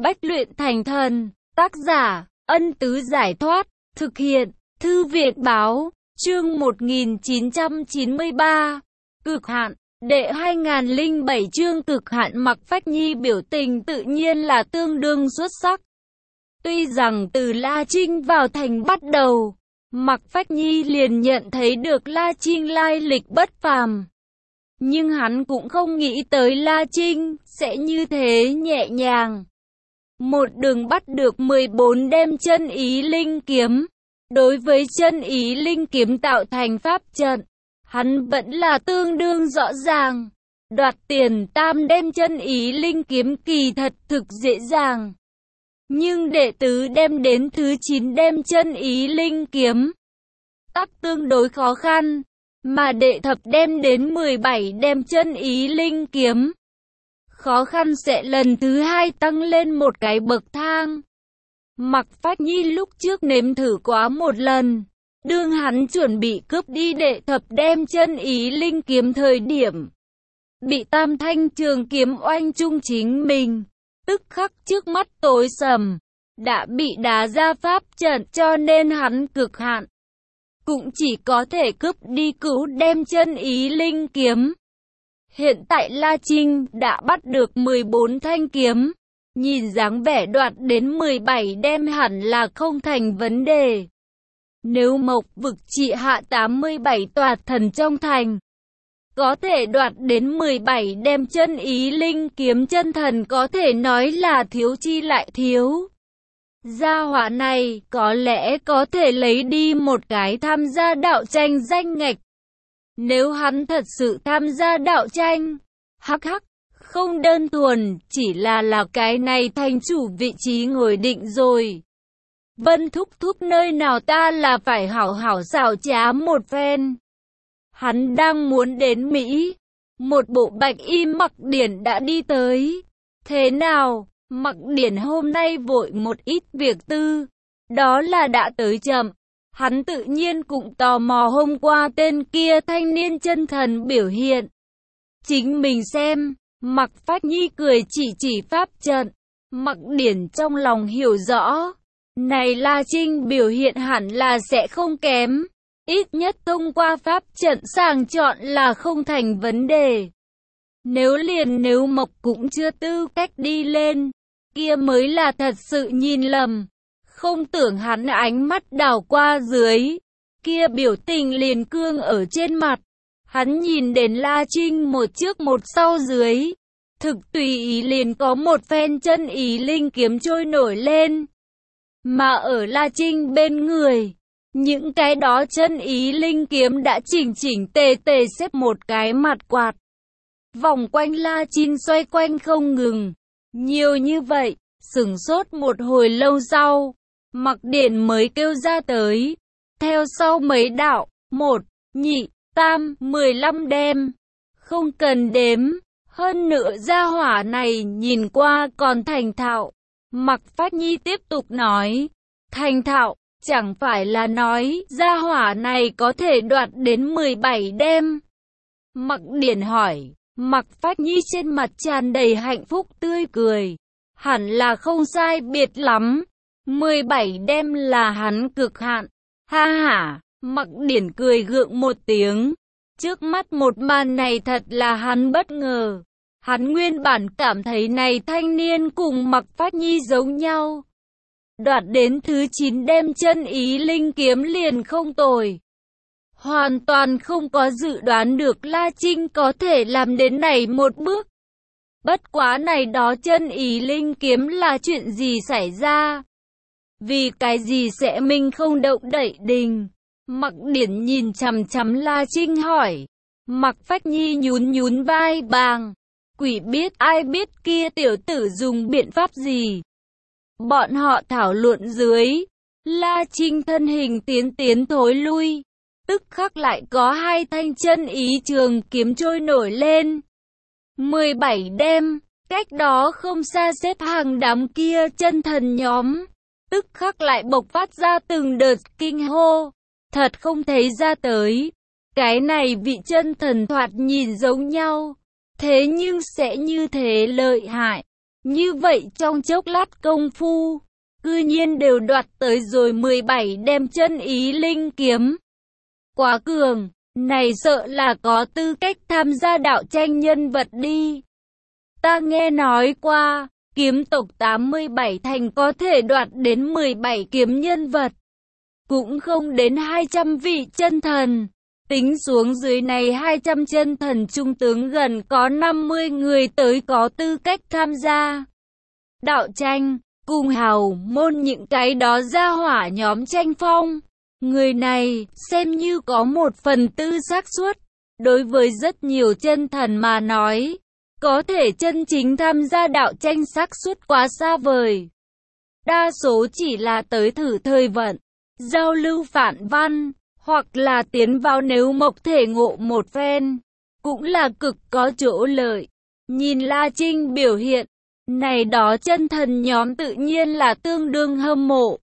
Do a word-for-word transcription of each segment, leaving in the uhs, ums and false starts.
Bách luyện thành thần, tác giả, Ân Tứ Giải Thoát, thực hiện, Thư viện Báo, chương một nghìn chín trăm chín mươi ba, cực hạn, đệ hai nghìn lẻ bảy chương cực hạn. Mạc Phách Nhi biểu tình tự nhiên là tương đương xuất sắc. Tuy rằng từ La Trinh vào thành bắt đầu, Mạc Phách Nhi liền nhận thấy được La Trinh lai lịch bất phàm. Nhưng hắn cũng không nghĩ tới La Trinh sẽ như thế nhẹ nhàng. Một đường bắt được mười bốn đem chân ý linh kiếm. Đối với chân ý linh kiếm tạo thành pháp trận, hắn vẫn là tương đương rõ ràng. Đoạt tiền tam đem chân ý linh kiếm kỳ thật thực dễ dàng. Nhưng đệ tứ đem đến thứ chín đem chân ý linh kiếm tắc tương đối khó khăn. Mà đệ thập đem đến mười bảy đem chân ý linh kiếm, khó khăn sẽ lần thứ hai tăng lên một cái bậc thang. Mạc Phách Nhi lúc trước nếm thử quá một lần, đương hắn chuẩn bị cướp đi đệ thập đem chân ý linh kiếm thời điểm, bị tam thanh trường kiếm oanh trung chính mình, tức khắc trước mắt tối sầm, đã bị đá ra pháp trận, cho nên hắn cực hạn cũng chỉ có thể cướp đi cứu đem chân ý linh kiếm. Hiện tại La Trinh đã bắt được mười bốn thanh kiếm, nhìn dáng vẻ đoạt đến mười bảy đem hẳn là không thành vấn đề. Nếu Mộc vực trị hạ tám mươi bảy tòa thần trong thành, có thể đoạt đến mười bảy đem chân ý linh kiếm chân thần, có thể nói là thiếu chi lại thiếu. Gia hỏa này có lẽ có thể lấy đi một cái tham gia đạo tranh danh ngạch. Nếu hắn thật sự tham gia đạo tranh, hắc hắc, không đơn thuần chỉ là là cái này thành chủ vị trí ngồi định rồi. Vân thúc thúc nơi nào ta là phải hảo hảo xảo trá một phen. Hắn đang muốn đến Mỹ, một bộ bạch y Mặc Điển đã đi tới. Thế nào? Mặc Điển hôm nay vội một ít việc tư, đó là đã tới chậm. Hắn tự nhiên cũng tò mò hôm qua tên kia thanh niên chân thần biểu hiện. Chính mình xem. Mạc Phách Nhi cười chỉ chỉ pháp trận. Mặc Điển trong lòng hiểu rõ, này La Trinh biểu hiện hẳn là sẽ không kém. Ít nhất thông qua pháp trận sàng chọn là không thành vấn đề. Nếu liền nếu Mộc cũng chưa tư cách đi lên, kia mới là thật sự nhìn lầm. Không tưởng hắn ánh mắt đảo qua dưới, kia biểu tình liền cương ở trên mặt. Hắn nhìn đến La Trinh một trước một sau dưới, thực tùy ý liền có một phen chân ý linh kiếm trôi nổi lên. Mà ở La Trinh bên người, những cái đó chân ý linh kiếm đã chỉnh chỉnh tề tề xếp một cái mặt quạt. Vòng quanh La Trinh xoay quanh không ngừng. Nhiều như vậy, sửng sốt một hồi lâu sau, Mặc Điển mới kêu ra tới. Theo sau mấy đạo, một, nhị, tam, mười lăm đem. Không cần đếm, hơn nữa gia hỏa này nhìn qua còn thành thạo. Mạc Phách Nhi tiếp tục nói, thành thạo, chẳng phải là nói gia hỏa này có thể đoạt đến mười bảy đem. Mặc Điển hỏi, Mạc Phách Nhi trên mặt tràn đầy hạnh phúc tươi cười. Hẳn là không sai biệt lắm. mười bảy đem là hắn cực hạn. Ha ha, Mặc Điển cười gượng một tiếng. Trước mắt một màn này thật là hắn bất ngờ. Hắn nguyên bản cảm thấy này thanh niên cùng Mạc Phách Nhi giống nhau. Đoạt đến thứ chín đem chân ý linh kiếm liền không tồi. Hoàn toàn không có dự đoán được La Trinh có thể làm đến này một bước. Bất quá này đó chân ý linh kiếm là chuyện gì xảy ra? Vì cái gì sẽ mình không động đậy đình? Mặc Điển nhìn chằm chằm La Trinh hỏi. Mạc Phách Nhi nhún nhún vai bàng. Quỷ biết, ai biết kia tiểu tử dùng biện pháp gì? Bọn họ thảo luận dưới. La Trinh thân hình tiến tiến thối lui. Tức khắc lại có hai thanh chân ý trường kiếm trôi nổi lên. mười bảy đem, cách đó không xa xếp hàng đám kia chân thần nhóm. Tức khắc lại bộc phát ra từng đợt kinh hô. Thật không thấy ra tới. Cái này vị chân thần thoạt nhìn giống nhau. Thế nhưng sẽ như thế lợi hại. Như vậy trong chốc lát công phu, cư nhiên đều đoạt tới rồi mười bảy đem chân ý linh kiếm. Quá cường, này sợ là có tư cách tham gia đạo tranh nhân vật đi. Ta nghe nói qua, kiếm tộc tám mươi bảy thành có thể đoạt đến mười bảy kiếm nhân vật. Cũng không đến hai trăm vị chân thần. Tính xuống dưới này hai trăm chân thần trung tướng gần có năm mươi người tới có tư cách tham gia đạo tranh, cùng hào môn những cái đó ra hỏa nhóm tranh phong. Người này xem như có một phần tư xác suất. Đối với rất nhiều chân thần mà nói, có thể chân chính tham gia đạo tranh xác suất quá xa vời. Đa số chỉ là tới thử thời vận, giao lưu phản văn, hoặc là tiến vào nếu mộc thể ngộ một phen, cũng là cực có chỗ lợi. Nhìn La Trinh biểu hiện, này đó chân thần nhóm tự nhiên là tương đương hâm mộ.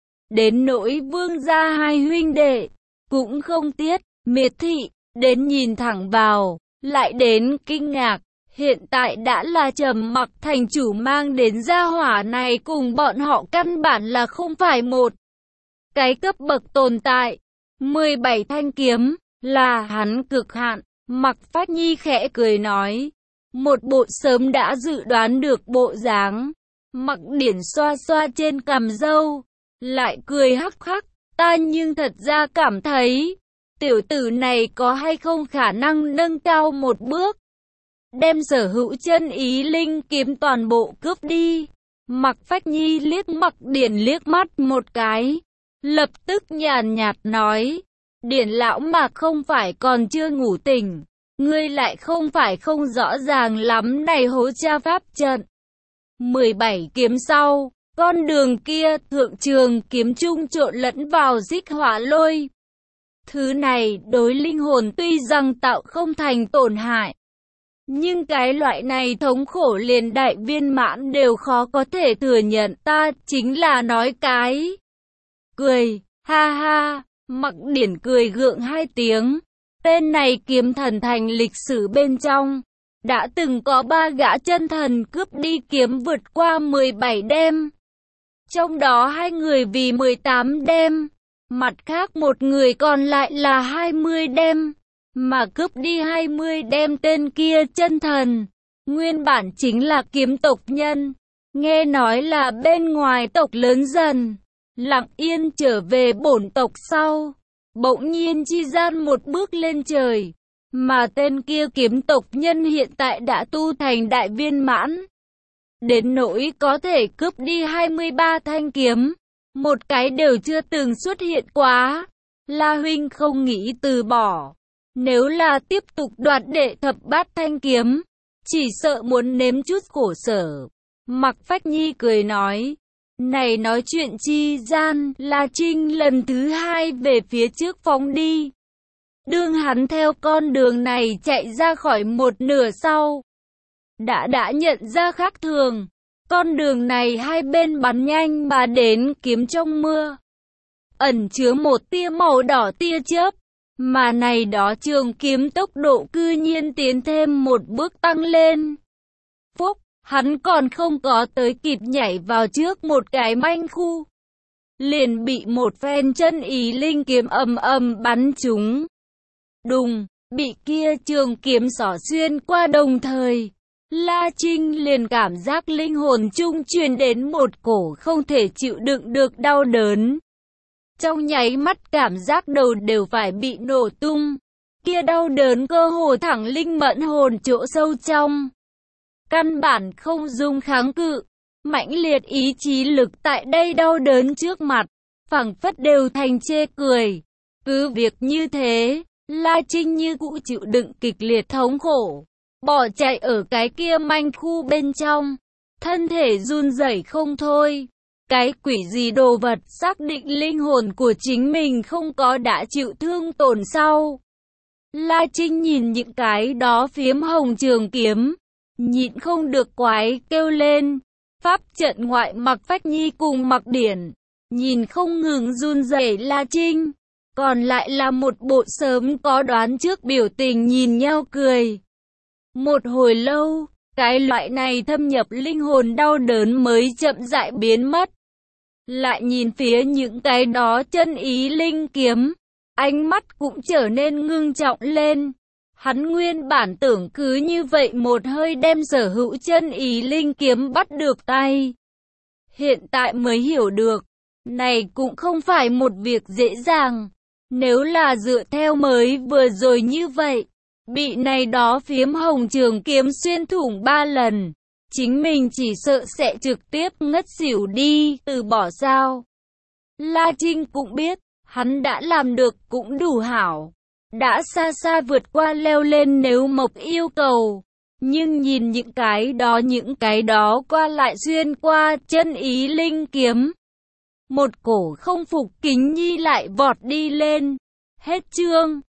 Đến nỗi Vương gia hai huynh đệ, cũng không tiếc, miệt thị, đến nhìn thẳng vào, lại đến kinh ngạc. Hiện tại đã là Trầm Mặc thành chủ mang đến gia hỏa này cùng bọn họ căn bản là không phải một cái cấp bậc tồn tại. mười bảy thanh kiếm, là hắn cực hạn. Mặc Phách Nhi khẽ cười nói. Một bộ sớm đã dự đoán được bộ dáng. Mặc Điển xoa xoa trên cằm râu, lại cười hắc hắc. Ta nhưng thật ra cảm thấy, tiểu tử này có hay không khả năng nâng cao một bước. Đem sở hữu chân ý linh kiếm toàn bộ cướp đi. Mặc Phách Nhi liếc Mặc Điển liếc mắt một cái. Lập tức nhàn nhạt nói. Điển lão mà không phải còn chưa ngủ tỉnh. Ngươi lại không phải không rõ ràng lắm này hố tra pháp trận. mười bảy kiếm sau, con đường kia thượng trường kiếm trung trộn lẫn vào xích hỏa lôi. Thứ này đối linh hồn tuy rằng tạo không thành tổn hại. Nhưng cái loại này thống khổ liền đại viên mãn đều khó có thể thừa nhận. Ta chính là nói cái. Cười, ha ha, Mặc Điển cười gượng hai tiếng. Tên này kiếm thần thành lịch sử bên trong. Đã từng có ba gã chân thần cướp đi kiếm vượt qua mười bảy đêm. Trong đó hai người vì mười tám đêm. Mặt khác một người còn lại là hai mươi đêm. Mà cướp đi hai mươi đêm tên kia chân thần. Nguyên bản chính là kiếm tộc nhân. Nghe nói là bên ngoài tộc lớn dần. Lặng yên trở về bổn tộc sau. Bỗng nhiên chi gian một bước lên trời. Mà tên kia kiếm tộc nhân hiện tại đã tu thành đại viên mãn. Đến nỗi có thể cướp đi hai mươi ba thanh kiếm. Một cái đều chưa từng xuất hiện quá. La huynh không nghĩ từ bỏ. Nếu là tiếp tục đoạt đệ thập bát thanh kiếm, chỉ sợ muốn nếm chút khổ sở. Mặc Phách Nhi cười nói. Này nói chuyện chi gian, La Trinh lần thứ hai về phía trước phóng đi. Đương hắn theo con đường này chạy ra khỏi một nửa sau. Đã đã nhận ra khác thường. Con đường này hai bên bắn nhanh mà đến kiếm trong mưa. Ẩn chứa một tia màu đỏ tia chớp. Mà này đó trường kiếm tốc độ cư nhiên tiến thêm một bước tăng lên. Phúc, hắn còn không có tới kịp nhảy vào trước một cái manh khu. Liền bị một phen chân ý linh kiếm ầm ầm bắn trúng. Đùng, bị kia trường kiếm xỏ xuyên qua đồng thời. La Trinh liền cảm giác linh hồn trung truyền đến một cổ không thể chịu đựng được đau đớn. Trong nháy mắt cảm giác đầu đều phải bị nổ tung. Kia đau đớn cơ hồ thẳng linh mẫn hồn chỗ sâu trong. Căn bản không dung kháng cự. Mãnh liệt ý chí lực tại đây đau đớn trước mặt. Phảng phất đều thành chê cười. Cứ việc như thế, La Trinh như cũ chịu đựng kịch liệt thống khổ. Bỏ chạy ở cái kia manh khu bên trong. Thân thể run rẩy không thôi. Cái quỷ gì đồ vật xác định linh hồn của chính mình không có đã chịu thương tổn sau. La Trinh nhìn những cái đó phiếm hồng trường kiếm. Nhịn không được quái kêu lên. Pháp trận ngoại Mặc Phách Nhi cùng Mặc Điển. Nhìn không ngừng run rẩy La Trinh. Còn lại là một bộ sớm có đoán trước biểu tình nhìn nhau cười. Một hồi lâu, Cái loại này thâm nhập linh hồn đau đớn mới chậm rãi biến mất. Lại nhìn phía những cái đó chân ý linh kiếm, ánh mắt cũng trở nên ngưng trọng lên. Hắn nguyên bản tưởng cứ như vậy một hơi đem sở hữu chân ý linh kiếm bắt được tay. Hiện tại mới hiểu được, này cũng không phải một việc dễ dàng. Nếu là dựa theo mới vừa rồi như vậy, bị này đó phiếm hồng trường kiếm xuyên thủng ba lần, chính mình chỉ sợ sẽ trực tiếp ngất xỉu đi, từ bỏ sao. La Trinh cũng biết, hắn đã làm được cũng đủ hảo. Đã xa xa vượt qua leo lên nếu Mộc yêu cầu. Nhưng nhìn những cái đó những cái đó qua lại xuyên qua chân ý linh kiếm. Một cổ không phục kính nhi lại vọt đi lên. Hết chương.